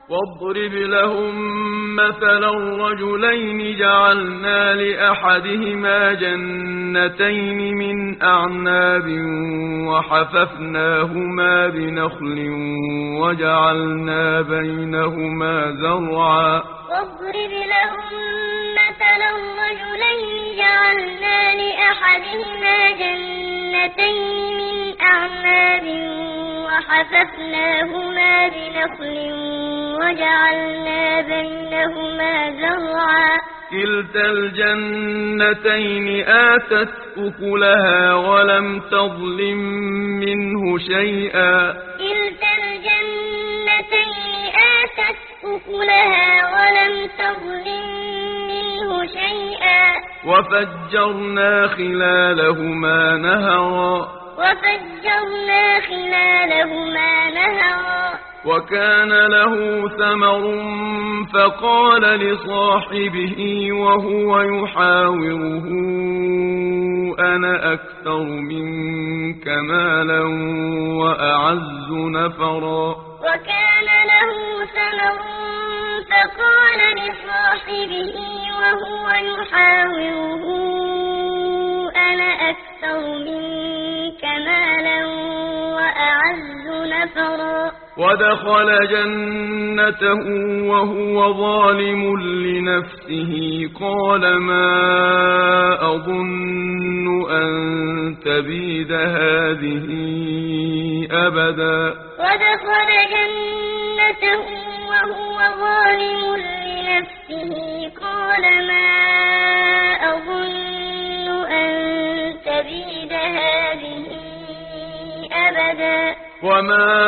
واضرب لهم مثلا رجلين جعلنا لأحدهما جنتين من أعناب وحففناهما بنخل وجعلنا بينهما زرعا واضرب لهم مثلا رجلين جعلنا لأحدهما جنتين من أعناب وحففناهما بنخل وجعلنا بينهما زرعا كلتا الجنتين آتت أكلها ولم تظلم منه شيئا كلتا الجنتين آتت أكلها ولم تظلم منه شيئا وفجرنا خلالهما نهرا وكان له ثمر فقال لصاحبه وهو يحاوره أنا أكثر منك مالا وأعز نفرا وكان له ثمر فقال لصاحبه وهو يحاوره أنا أكثر منك مالا وأعز نفرا ودخل جنته وهو ظالم لنفسه قال ما أظن أن تبيد هذه أبدا ودخل جنته وهو ظالم لنفسه قال ما أظن أن تبيد هذه أبدا وما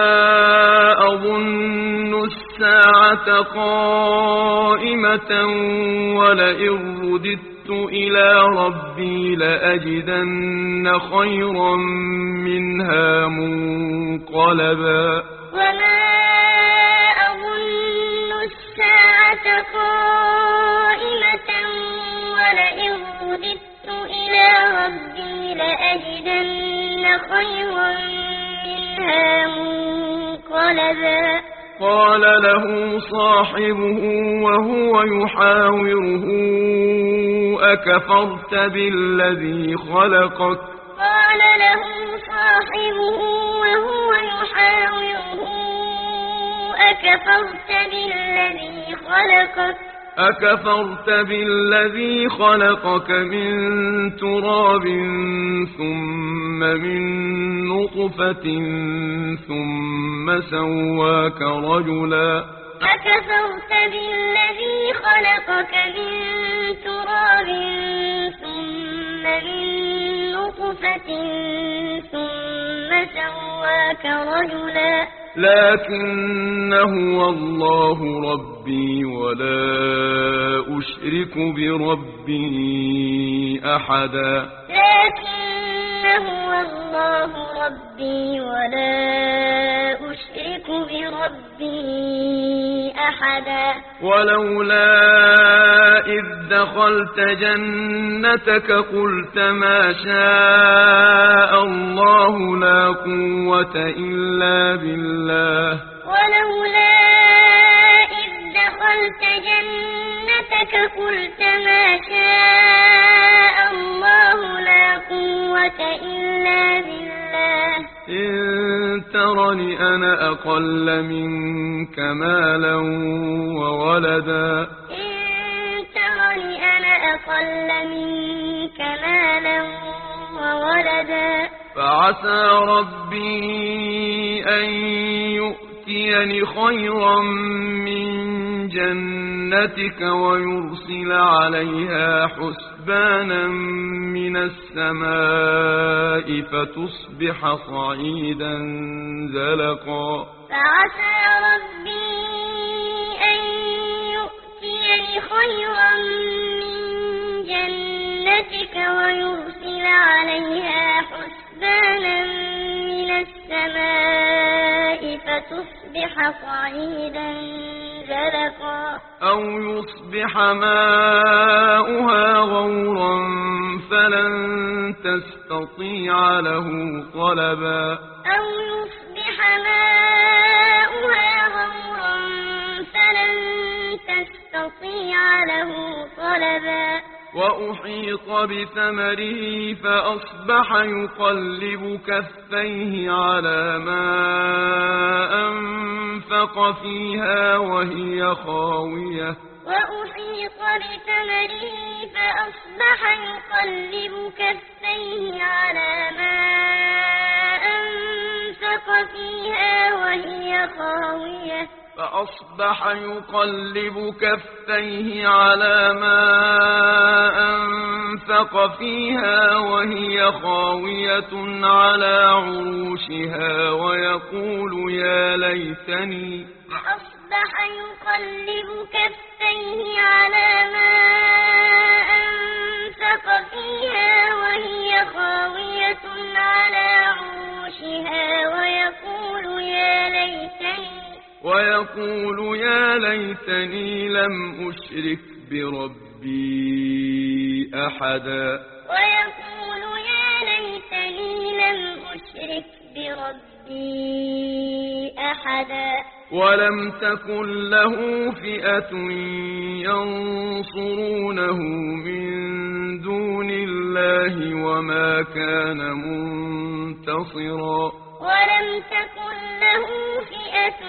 أظن الساعة قائمة ولئن رددت إلى ربي لأجدن خيرا منها منقلبا وما أظن الساعة قائمة ولئن رددت إلى ربي لأجدن خيرا منها منقلبا قال له صاحبه وهو يحاوره أكفرت بالذي خلقك قال له صاحبه وهو يحاوره أكفرت بالذي خلقك من تراب ثم من نطفة ثم سواك رجلا أكفرت بالذي خلقك من تراب ثم من نطفة ثم سواك رجلا لكن هو الله ربي ولا أشرك بربي أحدا لكن هو الله ربي ولا أشرك بربي أحدا ولولا إذ دخلت جنتك قلت ما شاء الله لا قوة إلا بالله ولولا إذ دخلت جنتك قلت ما شاء الله لا قوة إلا بالله إن ترني أنا أقل منك مالا وولدا إن ترني أنا أقل منك مالا وولدا فعسى ربي أن يؤتيني خيرا من جنتك ويرسل عليها حسبانا من السماء فتصبح صعيدا زلقا فعسى ربي أن يؤتيني خيرا من جنتك ويرسل عليها حسبانا من السماء فتصبح صعيدا زلقا أو يصبح ماؤها غورا فلن تستطيع له طلبا أو يصبح ماؤها غورا تستطيع له طلبا وأحيط بثمره فأصبح يقلب كفيه على ما أنفق فيها وهي خاوية وأحيط بثمره فأصبح يقلب كفيه على ما أنفق فيها وهي خاوية فأصبح يقلب كفيه على ما أنفق فيها وهي خاوية على عروشها ويقول يا ليتني فأصبح يقلب كفيه على ما أنفق فيها وهي خاوية على عروشها ويقول يا ليتني لم أشرك بربي أحدا ويقول يا ليتني لم أشرك بربي أحدا ولم تكن له فئة ينصرونه من دون الله وما كان منتصرا ولم تكن له فئة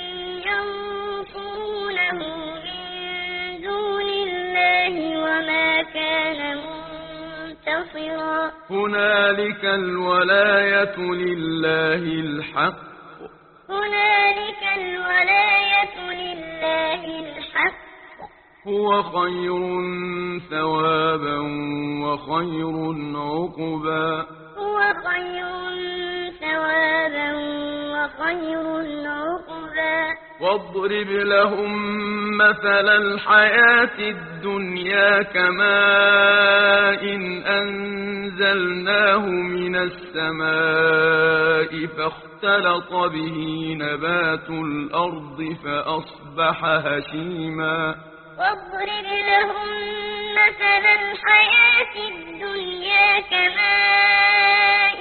ينصرونه من دون الله وما كان منتصرا هنالك الولاية لله الحق هنالك الولاية لله الحق هو خير ثوابا وخير عقبا هو خير ثوابا وخير عقبا واضرب لهم مثل الحياة الدنيا كماء أنزلناه من السماء فاختلط به نبات الأرض فأصبح هشيما واضرب لهم مثل الحياة الدنيا كماء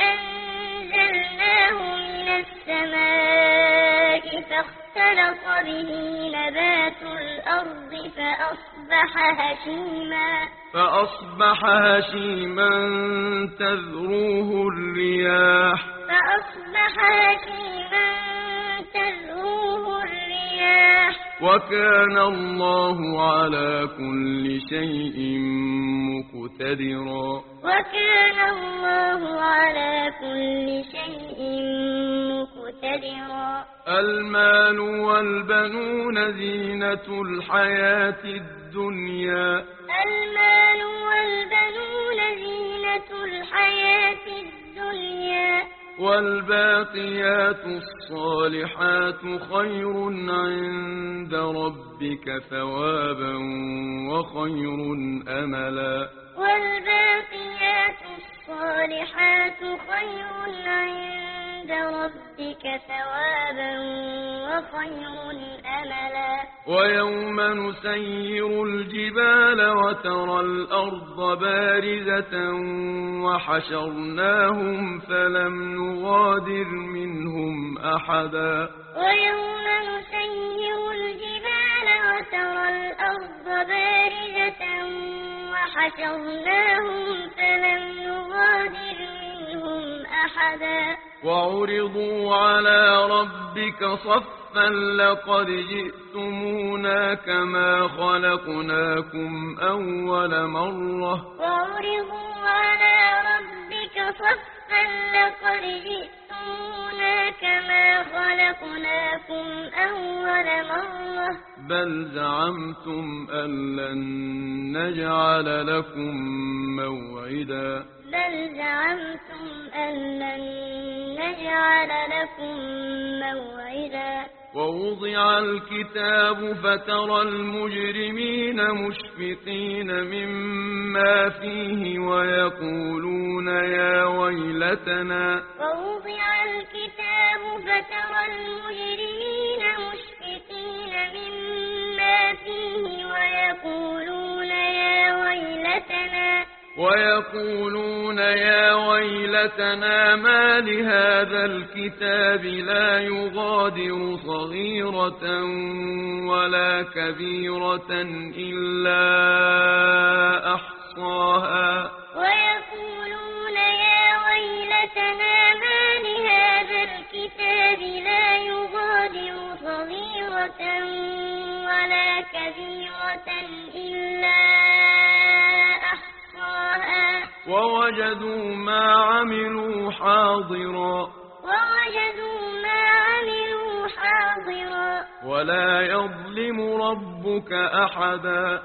أنزلناه من السماء فاختلط به نبات الأرض فأصبح هشيما تذروه الرياح وكان الله على كل شيء مقتدرا المال والبنون زينة الحياة الدنيا والباقيات الصالحات خير عند ربك ثوابا وخير أملا والباقيات الصالحات خير عند ربك ثوابا وخير أملا ويوم نسير الجبال وترى الأرض بارزة وحشرناهم فلم نغادر منهم أحدا ويوم نسير الجبال وترى الأرض بارزة وحشرناهم فلم نغادر منهم أحدا وعرضوا على ربك صفا لقد جئتمونا كما خلقناكم أول مرة وعرضوا على ربك صفا لقد جئتمونا كما خلقناكم أول مرة بل زعمتم أن لن نجعل لكم موعدا ووضع الكتاب فترى المجرمين مشفقين مما فيه ويقولون يا ويلتنا ويقولون يا ويلتنا ما لهذا الكتاب لا يغادر صغيرة ولا كبيرة إلا أحصاها ويقولون يا ويلتنا ما لهذا الكتاب لا يغادر صغيرة ولا كبيرة إلا أحصاها ووجدوا ما عملوا حاضرا ولا يظلم ربك أحدا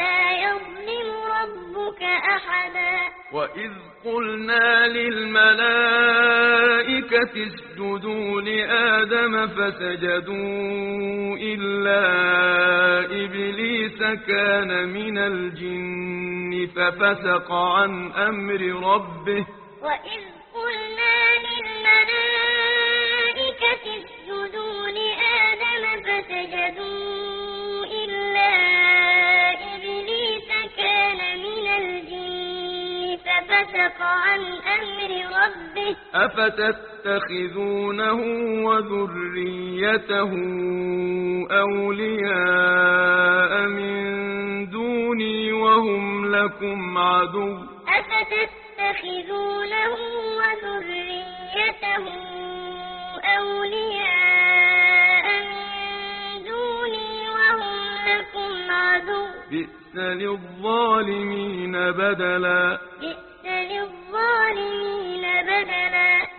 وإذ قلنا للملائكة اسجدوا لآدم فسجدوا إلا إبليس كان من الجن ففسق عن أمر ربه وإذ قلنا للملائكة اسجدوا لآدم فسجدوا إلا إبليس كان من الجن ففسق عن أمر ربه أفتتخذونه وذريته أولياء من دوني وهم لكم عدو أفتتخذونه وذريته أولياء من دوني وهم لكم عدو بئس للظالمين بدلا بئس للظالمين بدلا